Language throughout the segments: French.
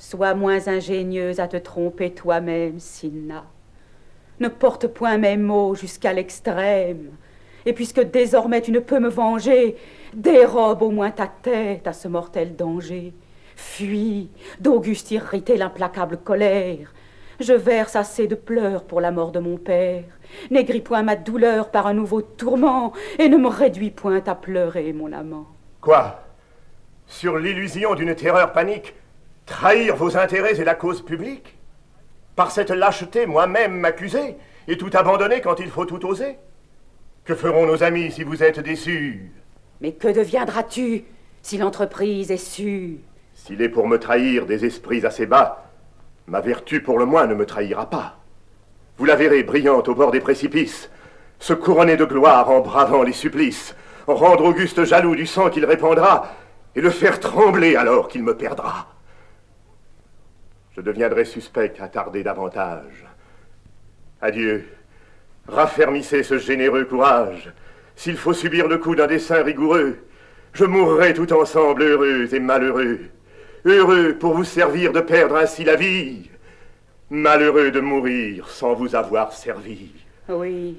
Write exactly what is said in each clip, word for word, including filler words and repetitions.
Sois moins ingénieuse à te tromper toi-même, Cinna. Ne porte point mes mots jusqu'à l'extrême. Et puisque désormais tu ne peux me venger, dérobe au moins ta tête à ce mortel danger. Fuis, d'Auguste irriter l'implacable colère. Je verse assez de pleurs pour la mort de mon père. N'aigris point ma douleur par un nouveau tourment, et ne me réduis point à pleurer, mon amant. Quoi? Sur l'illusion d'une terreur panique, trahir vos intérêts et la cause publique? Par cette lâcheté, moi-même m'accuser, et tout abandonner quand il faut tout oser? Que feront nos amis si vous êtes déçus? Mais que deviendras-tu si l'entreprise est sue? S'il est pour me trahir des esprits assez bas, ma vertu pour le moins ne me trahira pas. Vous la verrez brillante au bord des précipices, se couronner de gloire en bravant les supplices, rendre Auguste jaloux du sang qu'il répandra, et le faire trembler alors qu'il me perdra. Je deviendrai suspect à tarder davantage. Adieu, raffermissez ce généreux courage. S'il faut subir le coup d'un dessein rigoureux, je mourrai tout ensemble heureux et malheureux. Heureux pour vous servir de perdre ainsi la vie, malheureux de mourir sans vous avoir servi. Oui,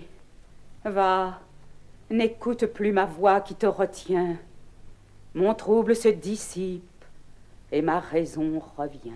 va, n'écoute plus ma voix qui te retient. Mon trouble se dissipe et ma raison revient.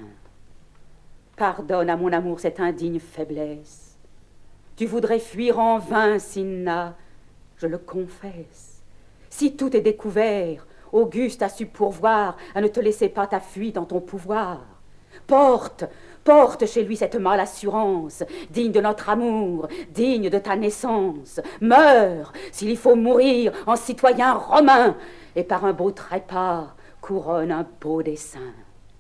Pardonne à mon amour cette indigne faiblesse. Tu voudrais fuir en vain, Cinna, je le confesse. Si tout est découvert, Auguste a su pourvoir à ne te laisser pas ta fuite en ton pouvoir. Porte, porte chez lui cette mâle assurance, digne de notre amour, digne de ta naissance. Meurs, s'il y faut mourir, en citoyen romain, et par un beau trépas couronne un beau dessein.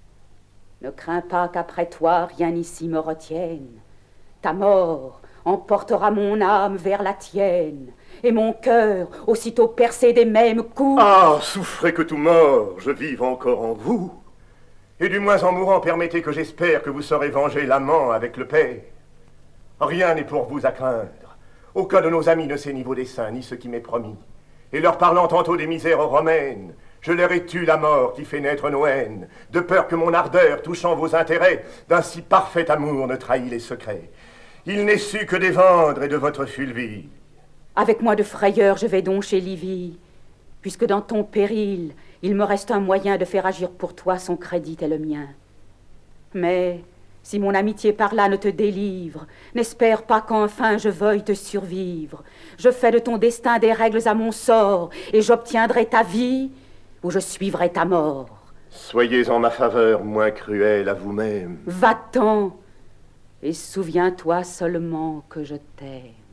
Ne crains pas qu'après toi rien ici me retienne. Ta mort emportera mon âme vers la tienne, et mon cœur, aussitôt percé des mêmes coups... Ah, souffrez que tout mort, je vive encore en vous. Et du moins en mourant, permettez que j'espère que vous saurez venger l'amant avec le père. Rien n'est pour vous à craindre. Aucun de nos amis ne sait ni vos desseins, ni ce qui m'est promis. Et leur parlant tantôt des misères romaines, je leur ai tu la mort qui fait naître nos haines, de peur que mon ardeur, touchant vos intérêts, d'un si parfait amour ne trahît les secrets. Il n'est su que des vendre et de votre Fulvie. Avec moi de frayeur, je vais donc chez Livie, puisque dans ton péril, il me reste un moyen de faire agir pour toi son crédit et le mien. Mais si mon amitié par là ne te délivre, n'espère pas qu'enfin je veuille te survivre. Je fais de ton destin des règles à mon sort, et j'obtiendrai ta vie, ou je suivrai ta mort. Soyez en ma faveur moins cruel à vous-même. Va-t'en, et souviens-toi seulement que je t'aime.